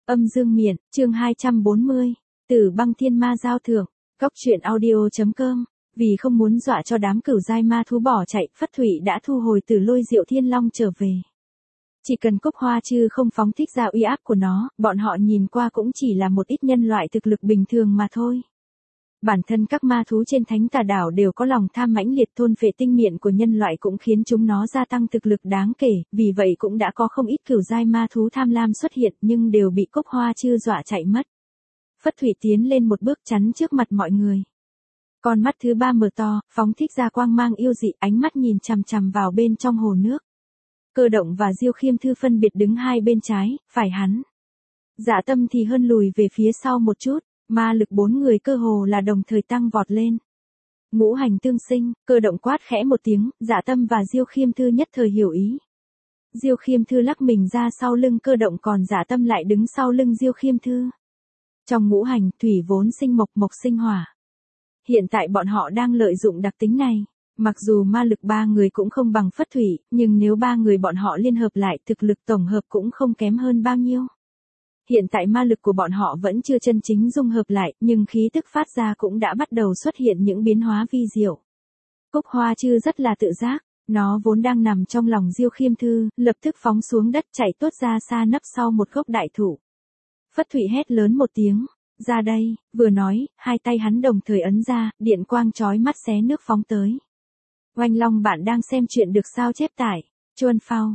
Âm dương miện, chương 240, Tử băng thiên ma giao thưởng, góc truyện audio.com. Vì không muốn dọa cho đám cửu giai ma thú bỏ chạy, Phất Thụy đã thu hồi Tử Lôi Diệu Thiên Long trở về. Chỉ cần Cúc Hoa Chư không phóng thích ra uy áp của nó, bọn họ nhìn qua cũng chỉ là một ít nhân loại thực lực bình thường mà thôi. Bản thân các ma thú trên Thánh Tà Đảo đều có lòng tham mãnh liệt, thôn phệ tinh miện của nhân loại cũng khiến chúng nó gia tăng thực lực đáng kể, vì vậy cũng đã có không ít cửu giai ma thú tham lam xuất hiện nhưng đều bị Cúc Hoa Chư dọa chạy mất. Phất Thụy tiến lên một bước chắn trước mặt mọi người. Con mắt thứ ba mở to, phóng thích ra quang mang yêu dị, ánh mắt nhìn chằm chằm vào bên trong hồ nước. Cơ Động và Diêu Khiêm Thư phân biệt đứng hai bên trái, phải hắn. Dạ Tâm thì hơn lùi về phía sau một chút. Ma lực bốn người cơ hồ là đồng thời tăng vọt lên. Ngũ hành tương sinh, Cơ Động quát khẽ một tiếng, Dạ Tâm và Diêu Khiêm Thư nhất thời hiểu ý. Diêu Khiêm Thư lắc mình ra sau lưng Cơ Động, còn Dạ Tâm lại đứng sau lưng Diêu Khiêm Thư. Trong ngũ hành, thủy vốn sinh mộc, mộc sinh hỏa. Hiện tại bọn họ đang lợi dụng đặc tính này. Mặc dù ma lực ba người cũng không bằng Phất Thụy, nhưng nếu ba người bọn họ liên hợp lại, thực lực tổng hợp cũng không kém hơn bao nhiêu. Hiện tại ma lực của bọn họ vẫn chưa chân chính dung hợp lại, nhưng khí tức phát ra cũng đã bắt đầu xuất hiện những biến hóa vi diệu. Cúc Hoa Chư rất là tự giác, nó vốn đang nằm trong lòng Diêu Khiêm Thư, lập tức phóng xuống đất chạy tuốt ra xa nấp sau một gốc đại thụ. Phất Thụy hét lớn một tiếng, ra đây, vừa nói, hai tay hắn đồng thời ấn ra, điện quang chói mắt xé nước phóng tới. Oanh Long, bạn đang xem chuyện được sao chép tải, Chuan Phao,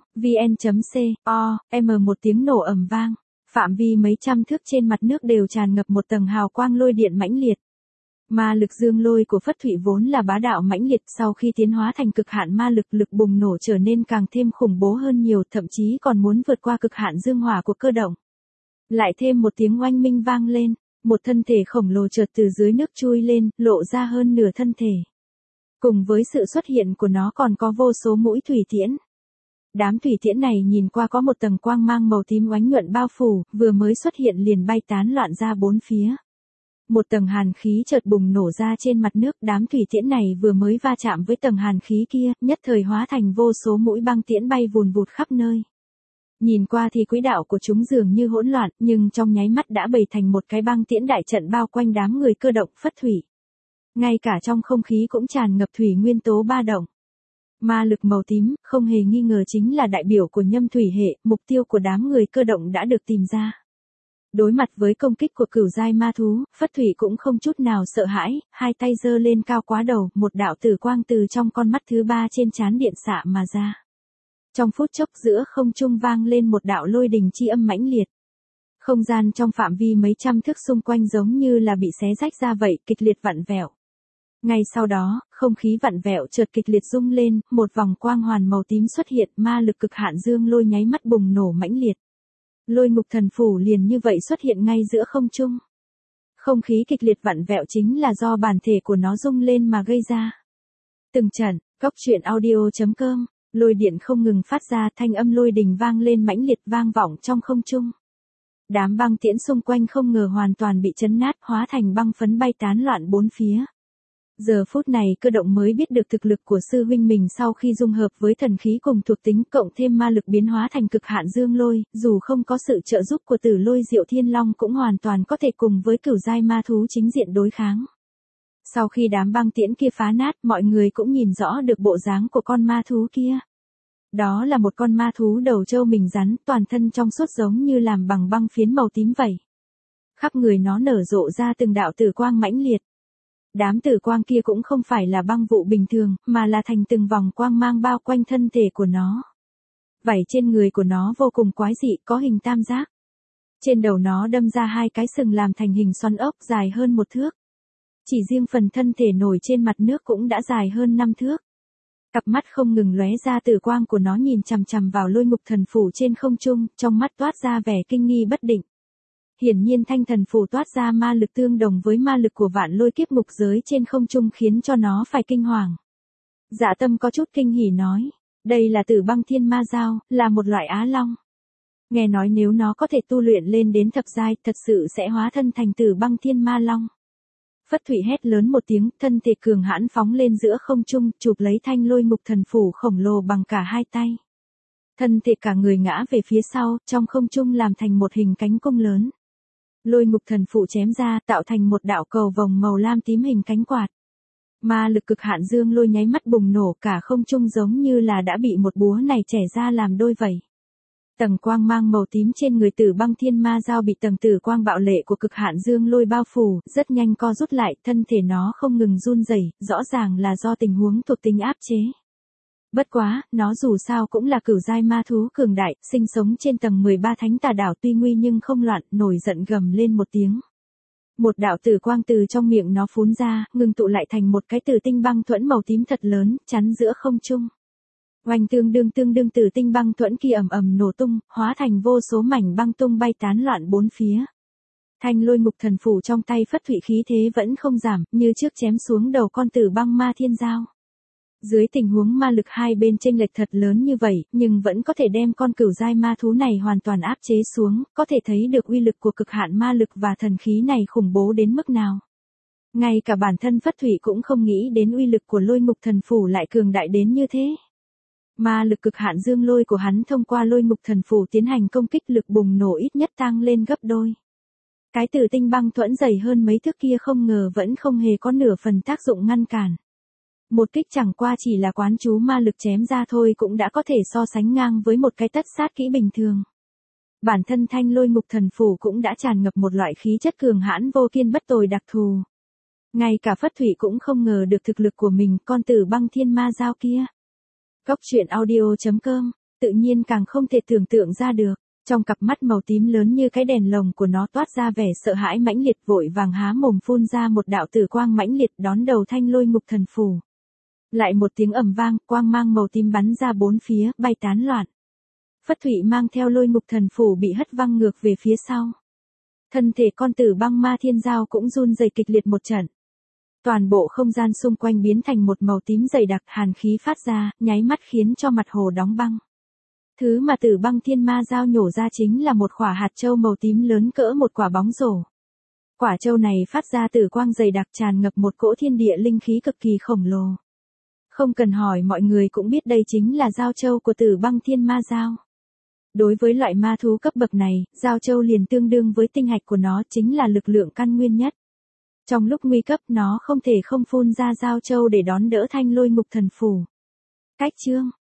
vn.co.m, một tiếng nổ ầm vang. Phạm vi mấy trăm thước trên mặt nước đều tràn ngập một tầng hào quang lôi điện mãnh liệt. Ma lực dương lôi của Phất Thụy vốn là bá đạo mãnh liệt, sau khi tiến hóa thành cực hạn ma lực, lực bùng nổ trở nên càng thêm khủng bố hơn nhiều, thậm chí còn muốn vượt qua cực hạn dương hỏa của Cơ Động. Lại thêm một tiếng oanh minh vang lên, một thân thể khổng lồ chợt từ dưới nước chui lên, lộ ra hơn nửa thân thể. Cùng với sự xuất hiện của nó còn có vô số mũi thủy tiễn. Đám thủy tiễn này nhìn qua có một tầng quang mang màu tím oánh nhuận bao phủ, vừa mới xuất hiện liền bay tán loạn ra bốn phía. Một tầng hàn khí chợt bùng nổ ra trên mặt nước, đám thủy tiễn này vừa mới va chạm với tầng hàn khí kia, nhất thời hóa thành vô số mũi băng tiễn bay vùn vụt khắp nơi. Nhìn qua thì quỹ đạo của chúng dường như hỗn loạn, nhưng trong nháy mắt đã bày thành một cái băng tiễn đại trận bao quanh đám người Cơ Động, Phất Thụy. Ngay cả trong không khí cũng tràn ngập thủy nguyên tố ba động. Ma lực màu tím, không hề nghi ngờ chính là đại biểu của nhâm thủy hệ, mục tiêu của đám người Cơ Động đã được tìm ra. Đối mặt với công kích của cửu giai ma thú, Phất Thụy cũng không chút nào sợ hãi, hai tay giơ lên cao quá đầu, một đạo tử quang từ trong con mắt thứ ba trên trán điện xạ mà ra. Trong phút chốc giữa không trung vang lên một đạo lôi đình chi âm mãnh liệt. Không gian trong phạm vi mấy trăm thước xung quanh giống như là bị xé rách ra vậy, kịch liệt vặn vẹo. Ngay sau đó, không khí vặn vẹo chợt kịch liệt rung lên, một vòng quang hoàn màu tím xuất hiện, ma lực cực hạn dương lôi nháy mắt bùng nổ mãnh liệt. Lôi ngục thần phủ liền như vậy xuất hiện ngay giữa không trung. Không khí kịch liệt vặn vẹo chính là do bản thể của nó rung lên mà gây ra. Từng trận, góc truyện audio.com, lôi điện không ngừng phát ra, thanh âm lôi đình vang lên mãnh liệt vang vọng trong không trung. Đám băng tiễn xung quanh không ngờ hoàn toàn bị chấn nát, hóa thành băng phấn bay tán loạn bốn phía. Giờ phút này Cơ Động mới biết được thực lực của sư huynh mình sau khi dung hợp với thần khí cùng thuộc tính cộng thêm ma lực biến hóa thành cực hạn dương lôi, dù không có sự trợ giúp của Tử Lôi Diệu Thiên Long cũng hoàn toàn có thể cùng với cửu giai ma thú chính diện đối kháng. Sau khi đám băng tiễn kia phá nát, mọi người cũng nhìn rõ được bộ dáng của con ma thú kia. Đó là một con ma thú đầu trâu mình rắn, toàn thân trong suốt giống như làm bằng băng phiến màu tím vậy. Khắp người nó nở rộ ra từng đạo tử quang mãnh liệt. Đám tử quang kia cũng không phải là băng vụ bình thường, mà là thành từng vòng quang mang bao quanh thân thể của nó. Vảy trên người của nó vô cùng quái dị, có hình tam giác. Trên đầu nó đâm ra hai cái sừng làm thành hình xoắn ốc dài hơn 1 thước. Chỉ riêng phần thân thể nổi trên mặt nước cũng đã dài hơn 5 thước. Cặp mắt không ngừng lóe ra tử quang của nó nhìn chằm chằm vào lôi ngục thần phủ trên không trung, trong mắt toát ra vẻ kinh nghi bất định. Hiển nhiên thanh thần phù toát ra ma lực tương đồng với ma lực của vạn lôi kiếp ngục giới trên không trung khiến cho nó phải kinh hoàng. Dạ Tâm có chút kinh hỉ nói, đây là Tử băng thiên ma giao, là một loại á long. Nghe nói nếu nó có thể tu luyện lên đến thập giai, thật sự sẽ hóa thân thành Tử băng thiên ma long. Phất Thụy hét lớn một tiếng, thân thể cường hãn phóng lên giữa không trung, chụp lấy thanh lôi ngục thần phủ khổng lồ bằng cả hai tay. Thân thể cả người ngã về phía sau, trong không trung làm thành một hình cánh cung lớn. Lôi ngục thần phù chém ra, tạo thành một đạo cầu vồng màu lam tím hình cánh quạt. Ma lực cực hạn dương lôi nháy mắt bùng nổ, cả không trung giống như là đã bị một búa này chẻ ra làm đôi vậy. Tầng quang mang màu tím trên người Tử Băng Thiên Ma Dao bị tầng tử quang bạo lệ của cực hạn dương lôi bao phủ, rất nhanh co rút lại, thân thể nó không ngừng run rẩy, rõ ràng là do tình huống thuộc tính áp chế. Bất quá, nó dù sao cũng là cửu giai ma thú cường đại, sinh sống trên tầng 13 thánh tà đảo, tuy nguy nhưng không loạn, nổi giận gầm lên một tiếng. Một đạo tử quang từ trong miệng nó phún ra, ngừng tụ lại thành một cái tử tinh băng thuẫn màu tím thật lớn, chắn giữa không trung. Oanh tương đương tử tinh băng thuẫn kia ầm ầm nổ tung, hóa thành vô số mảnh băng tung bay tán loạn bốn phía. Thanh lôi ngục thần phù trong tay Phất Thụy khí thế vẫn không giảm, như trước chém xuống đầu con Tử Băng Ma Thiên Dao. Dưới tình huống ma lực hai bên chênh lệch thật lớn như vậy, nhưng vẫn có thể đem con cửu giai ma thú này hoàn toàn áp chế xuống, có thể thấy được uy lực của cực hạn ma lực và thần khí này khủng bố đến mức nào. Ngay cả bản thân Phất Thụy cũng không nghĩ đến uy lực của lôi ngục thần phù lại cường đại đến như thế. Ma lực cực hạn dương lôi của hắn thông qua lôi ngục thần phù tiến hành công kích, lực bùng nổ ít nhất tăng lên gấp đôi. Cái tử tinh băng thuẫn dày hơn mấy thước kia không ngờ vẫn không hề có nửa phần tác dụng ngăn cản. Một kích chẳng qua chỉ là quán chú ma lực chém ra thôi cũng đã có thể so sánh ngang với một cái tất sát kỹ bình thường. Bản thân thanh lôi ngục thần phù cũng đã tràn ngập một loại khí chất cường hãn vô kiên bất tồi đặc thù. Ngay cả Phất Thụy cũng không ngờ được thực lực của mình, con Tử Băng Thiên Ma Dao kia. Góc truyện audio.com, tự nhiên càng không thể tưởng tượng ra được. Trong cặp mắt màu tím lớn như cái đèn lồng của nó toát ra vẻ sợ hãi mãnh liệt, vội vàng há mồm phun ra một đạo tử quang mãnh liệt đón đầu thanh lôi ngục thần phù. Lại một tiếng ầm vang, quang mang màu tím bắn ra bốn phía, bay tán loạn. Phất Thụy mang theo lôi ngục thần phù bị hất văng ngược về phía sau. Thân thể con Tử Băng Ma Thiên Dao cũng run rẩy kịch liệt một trận. Toàn bộ không gian xung quanh biến thành một màu tím dày đặc, hàn khí phát ra, nháy mắt khiến cho mặt hồ đóng băng. Thứ mà Tử Băng Thiên Ma Dao nhổ ra chính là một quả hạt châu màu tím lớn cỡ một quả bóng rổ. Quả châu này phát ra tử quang dày đặc, tràn ngập một cỗ thiên địa linh khí cực kỳ khổng lồ. Không cần hỏi mọi người cũng biết đây chính là giao châu của Tử Băng Thiên Ma Dao. Đối với loại ma thú cấp bậc này, giao châu liền tương đương với tinh hạch của nó, chính là lực lượng căn nguyên nhất. Trong lúc nguy cấp nó không thể không phun ra giao châu để đón đỡ thanh lôi ngục thần phù. Cách chương